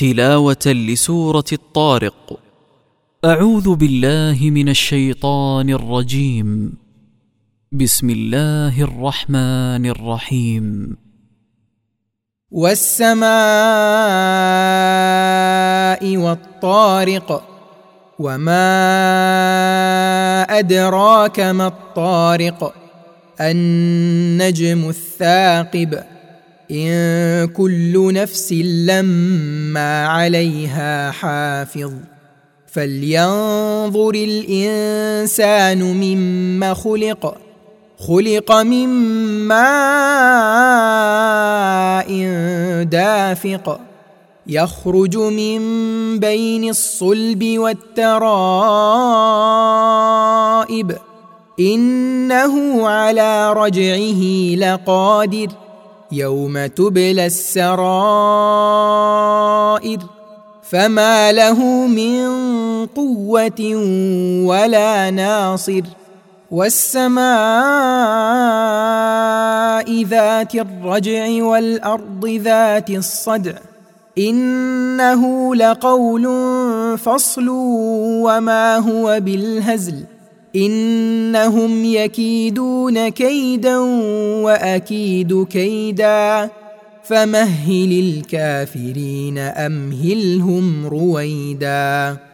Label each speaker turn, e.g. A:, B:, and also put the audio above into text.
A: تلاوة لسورة الطارق. أعوذ بالله من الشيطان الرجيم. بسم الله الرحمن الرحيم.
B: والسماء والطارق، وما أدراك ما الطارق، النجم الثاقب، إن كل نفس لما عليها حافظ. فلينظر الإنسان مما خلق، خلق من ماء دافق، يخرج من بين الصلب والترائب، إنه على رجعه لقادر، يوم تبلى السرائر، فما له من قوة ولا ناصر. والسماء ذات الرجع والأرض ذات الصدع، إنه لقول فصل وما هو بالهزل، إنهم يكيدون كيدا وأكيد كيدا، فمهل الكافرين أمهلهم رويدا.